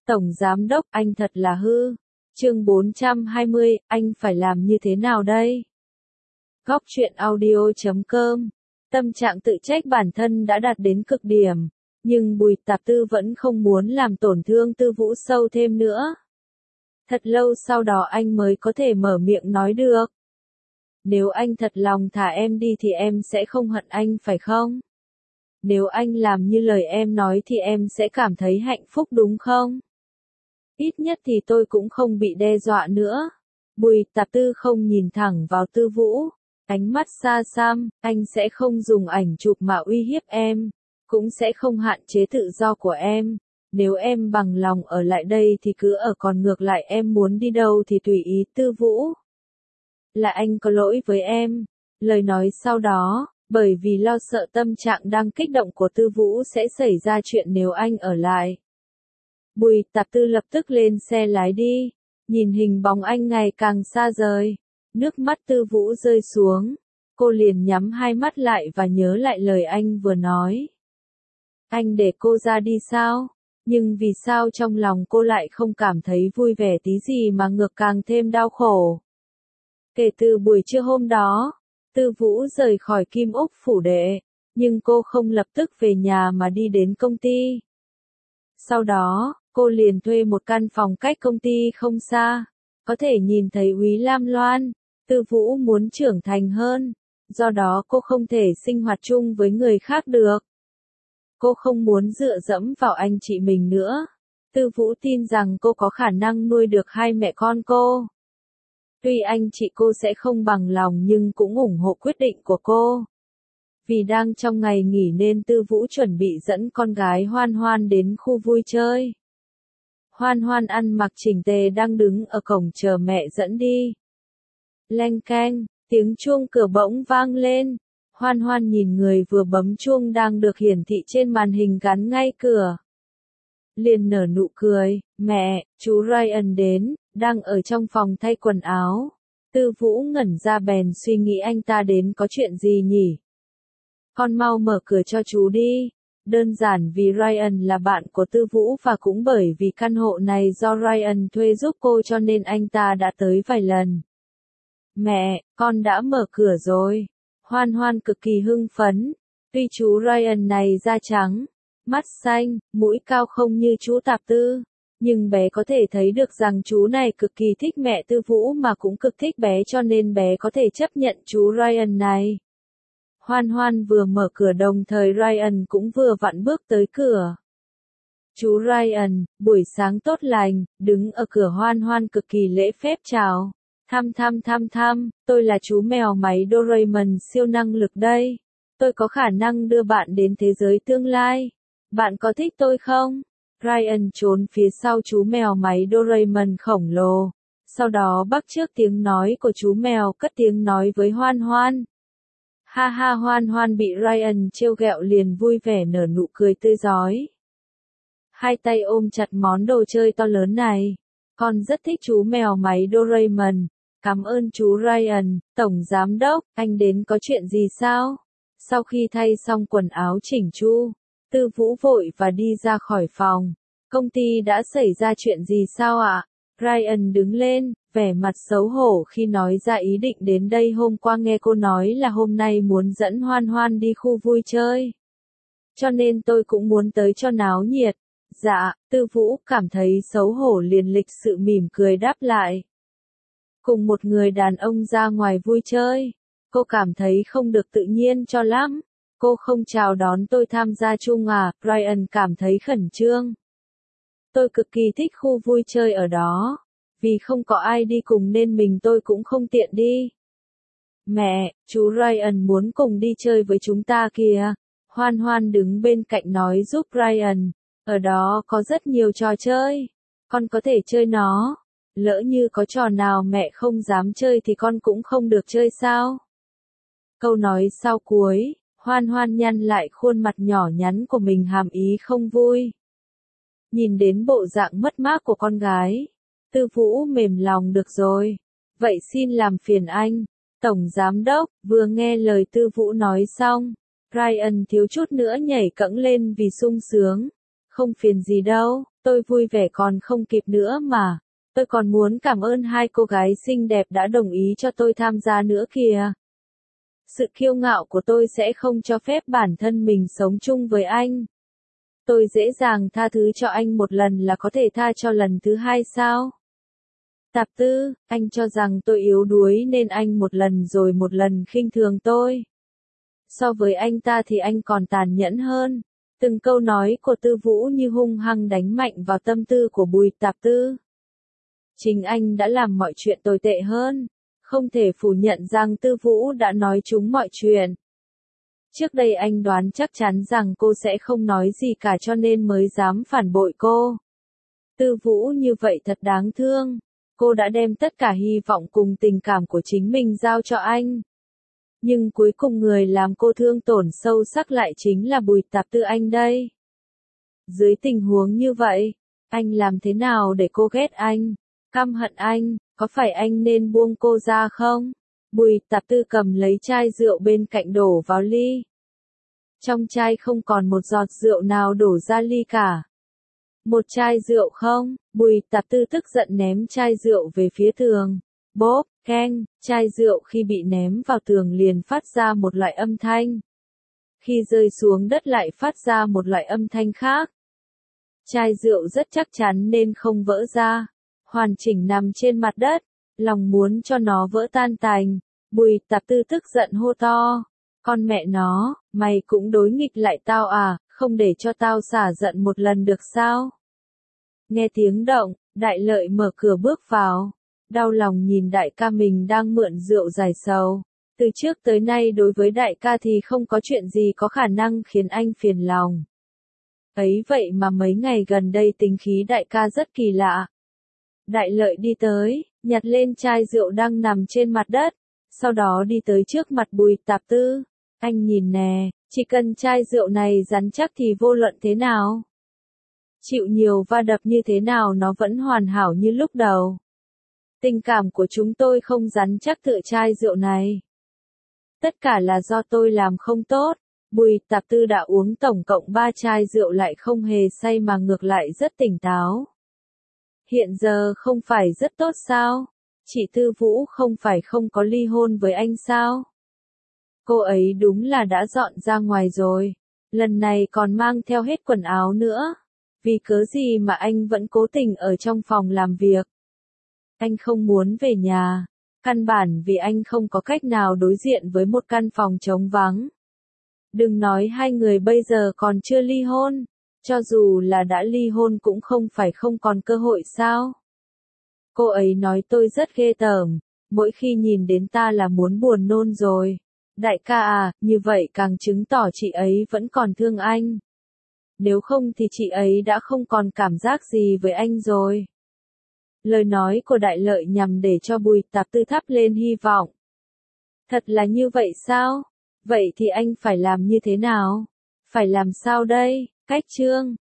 Tổng Giám Đốc, anh thật là hư. Chương 420, anh phải làm như thế nào đây? Góc truyện audio.com. Tâm trạng tự trách bản thân đã đạt đến cực điểm, nhưng Bùi Tạp Tư vẫn không muốn làm tổn thương Tư Vũ sâu thêm nữa. Thật lâu sau đó anh mới có thể mở miệng nói được. Nếu anh thật lòng thả em đi thì em sẽ không hận anh phải không? Nếu anh làm như lời em nói thì em sẽ cảm thấy hạnh phúc đúng không? Ít nhất thì tôi cũng không bị đe dọa nữa. Bùi Tạp Tư không nhìn thẳng vào Tư Vũ, ánh mắt xa xăm, anh sẽ không dùng ảnh chụp mà uy hiếp em, cũng sẽ không hạn chế tự do của em. Nếu em bằng lòng ở lại đây thì cứ ở, còn ngược lại em muốn đi đâu thì tùy ý. Tư Vũ, là anh có lỗi với em. Lời nói sau đó, bởi vì lo sợ tâm trạng đang kích động của Tư Vũ sẽ xảy ra chuyện nếu anh ở lại. Bùi Tạp Tư lập tức lên xe lái đi, nhìn hình bóng anh ngày càng xa rời. Nước mắt Tư Vũ rơi xuống, cô liền nhắm hai mắt lại và nhớ lại lời anh vừa nói. Anh để cô ra đi sao? Nhưng vì sao trong lòng cô lại không cảm thấy vui vẻ tí gì mà ngược càng thêm đau khổ? Kể từ buổi trưa hôm đó, Tư Vũ rời khỏi Kim Úc phủ đệ, nhưng cô không lập tức về nhà mà đi đến công ty. Sau đó, cô liền thuê một căn phòng cách công ty không xa, có thể nhìn thấy Úy Lam Loan. Tư Vũ muốn trưởng thành hơn, do đó cô không thể sinh hoạt chung với người khác được. Cô không muốn dựa dẫm vào anh chị mình nữa. Tư Vũ tin rằng cô có khả năng nuôi được hai mẹ con cô. Tuy anh chị cô sẽ không bằng lòng nhưng cũng ủng hộ quyết định của cô. Vì đang trong ngày nghỉ nên Tư Vũ chuẩn bị dẫn con gái Hoan Hoan đến khu vui chơi. Hoan Hoan ăn mặc chỉnh tề đang đứng ở cổng chờ mẹ dẫn đi. Leng keng, tiếng chuông cửa bỗng vang lên. Hoan Hoan nhìn người vừa bấm chuông đang được hiển thị trên màn hình gắn ngay cửa. Liền nở nụ cười, mẹ, chú Ryan đến, đang ở trong phòng thay quần áo. Tư Vũ ngẩn ra bèn suy nghĩ anh ta đến có chuyện gì nhỉ? Con mau mở cửa cho chú đi. Đơn giản vì Ryan là bạn của Tư Vũ và cũng bởi vì căn hộ này do Ryan thuê giúp cô cho nên anh ta đã tới vài lần. Mẹ, con đã mở cửa rồi. Hoan Hoan cực kỳ hưng phấn. Tuy chú Ryan này da trắng, mắt xanh, mũi cao không như chú Tạp Tư, nhưng bé có thể thấy được rằng chú này cực kỳ thích mẹ Tư Vũ mà cũng cực thích bé cho nên bé có thể chấp nhận chú Ryan này. Hoan Hoan vừa mở cửa đồng thời Ryan cũng vừa vặn bước tới cửa. Chú Ryan, buổi sáng tốt lành, đứng ở cửa Hoan Hoan cực kỳ lễ phép chào. Thăm, tôi là chú mèo máy Doraemon siêu năng lực đây. Tôi có khả năng đưa bạn đến thế giới tương lai. Bạn có thích tôi không? Ryan trốn phía sau chú mèo máy Doraemon khổng lồ. Sau đó bắt chước tiếng nói của chú mèo cất tiếng nói với Hoan Hoan. Ha ha, Hoan Hoan bị Ryan trêu ghẹo liền vui vẻ nở nụ cười tươi rói. Hai tay ôm chặt món đồ chơi to lớn này. Con rất thích chú mèo máy Doraemon. Cảm ơn chú Ryan, Tổng Giám Đốc, anh đến có chuyện gì sao? Sau khi thay xong quần áo chỉnh chu, Tư Vũ vội và đi ra khỏi phòng. Công ty đã xảy ra chuyện gì sao ạ? Ryan đứng lên, vẻ mặt xấu hổ khi nói ra ý định đến đây. Hôm qua nghe cô nói là hôm nay muốn dẫn Hoan Hoan đi khu vui chơi. Cho nên tôi cũng muốn tới cho náo nhiệt. Dạ, Tư Vũ cảm thấy xấu hổ liền lịch sự mỉm cười đáp lại. Cùng một người đàn ông ra ngoài vui chơi, cô cảm thấy không được tự nhiên cho lắm. Cô không chào đón tôi tham gia chung à? Ryan cảm thấy khẩn trương. Tôi cực kỳ thích khu vui chơi ở đó. Vì không có ai đi cùng nên tôi cũng không tiện đi. Mẹ, chú Ryan muốn cùng đi chơi với chúng ta kìa. Hoan Hoan đứng bên cạnh nói giúp Ryan. Ở đó có rất nhiều trò chơi. Con có thể chơi nó. Lỡ như có trò nào mẹ không dám chơi thì con cũng không được chơi sao? Câu nói sau cuối, Hoan Hoan nhăn lại khuôn mặt nhỏ nhắn của mình hàm ý không vui. Nhìn đến bộ dạng mất mát của con gái, Tư Vũ mềm lòng được rồi. Vậy xin làm phiền anh, Tổng Giám Đốc. Vừa nghe lời Tư Vũ nói xong, Ryan thiếu chút nữa nhảy cẫng lên vì sung sướng. Không phiền gì đâu, Tôi vui vẻ còn không kịp nữa mà. Tôi còn muốn cảm ơn hai cô gái xinh đẹp đã đồng ý cho tôi tham gia nữa kìa. Sự kiêu ngạo của tôi sẽ không cho phép bản thân mình sống chung với anh. Tôi dễ dàng tha thứ cho anh một lần là có thể tha cho lần thứ hai sao? Tạp Tư, anh cho rằng tôi yếu đuối nên anh một lần rồi một lần khinh thường tôi. So với anh ta thì anh còn tàn nhẫn hơn. Từng câu nói của Tư Vũ như hung hăng đánh mạnh vào tâm tư của Bùi Tạp Tư. Chính anh đã làm mọi chuyện tồi tệ hơn. Không thể phủ nhận rằng Tư Vũ đã nói trúng mọi chuyện. Trước đây anh đoán chắc chắn rằng cô sẽ không nói gì cả cho nên mới dám phản bội cô. Tư Vũ như vậy thật đáng thương. Cô đã đem tất cả hy vọng cùng tình cảm của chính mình giao cho anh. Nhưng cuối cùng người làm cô thương tổn sâu sắc lại chính là Bùi Tạp Tư anh đây. Dưới tình huống như vậy, anh làm thế nào để cô ghét anh, căm hận anh, có phải anh nên buông cô ra không? Bùi Tạp Tư cầm lấy chai rượu bên cạnh đổ vào ly. Trong chai không còn một giọt rượu nào đổ ra ly cả. Một chai rượu không? Bùi Tạp Tư tức giận ném chai rượu về phía tường. Bốp, keng, chai rượu khi bị ném vào tường liền phát ra một loại âm thanh. Khi rơi xuống đất lại phát ra một loại âm thanh khác. Chai rượu rất chắc chắn nên không vỡ ra. Hoàn chỉnh nằm trên mặt đất. Lòng muốn cho nó vỡ tan tành. Bùi Tạp Tư tức giận hô to. Con mẹ nó, mày cũng đối nghịch lại tao à, không để cho tao xả giận một lần được sao? Nghe tiếng động, Đại Lợi mở cửa bước vào. Đau lòng nhìn đại ca mình đang mượn rượu giải sầu. Từ trước tới nay đối với đại ca thì không có chuyện gì có khả năng khiến anh phiền lòng. Ấy vậy mà mấy ngày gần đây tính khí đại ca rất kỳ lạ. Đại Lợi đi tới, nhặt lên chai rượu đang nằm trên mặt đất, sau đó đi tới trước mặt Bùi Tạp Tư. Anh nhìn nè, chỉ cần chai rượu này rắn chắc thì vô luận thế nào? Chịu nhiều va đập như thế nào nó vẫn hoàn hảo như lúc đầu. Tình cảm của chúng tôi không rắn chắc tựa chai rượu này. Tất cả là do tôi làm không tốt. Bùi Tạp Tư đã uống tổng cộng 3 chai rượu lại không hề say mà ngược lại rất tỉnh táo. Hiện giờ không phải rất tốt sao? Chị Tư Vũ không phải không có ly hôn với anh sao? Cô ấy đúng là đã dọn ra ngoài rồi. Lần này còn mang theo hết quần áo nữa. Vì cớ gì mà anh vẫn cố tình ở trong phòng làm việc? Anh không muốn về nhà. Căn bản vì anh không có cách nào đối diện với một căn phòng trống vắng. Đừng nói hai người bây giờ còn chưa ly hôn. Cho dù là đã ly hôn cũng không phải không còn cơ hội sao? Cô ấy nói tôi rất ghê tởm. Mỗi khi nhìn đến ta là muốn buồn nôn rồi. Đại ca à, như vậy càng chứng tỏ chị ấy vẫn còn thương anh. Nếu không thì chị ấy đã không còn cảm giác gì với anh rồi. Lời nói của Đại Lợi nhằm để cho Bùi Tạp Tư thắp lên hy vọng. Thật là như vậy sao? Vậy thì anh phải làm như thế nào? Phải làm sao đây? Cách chương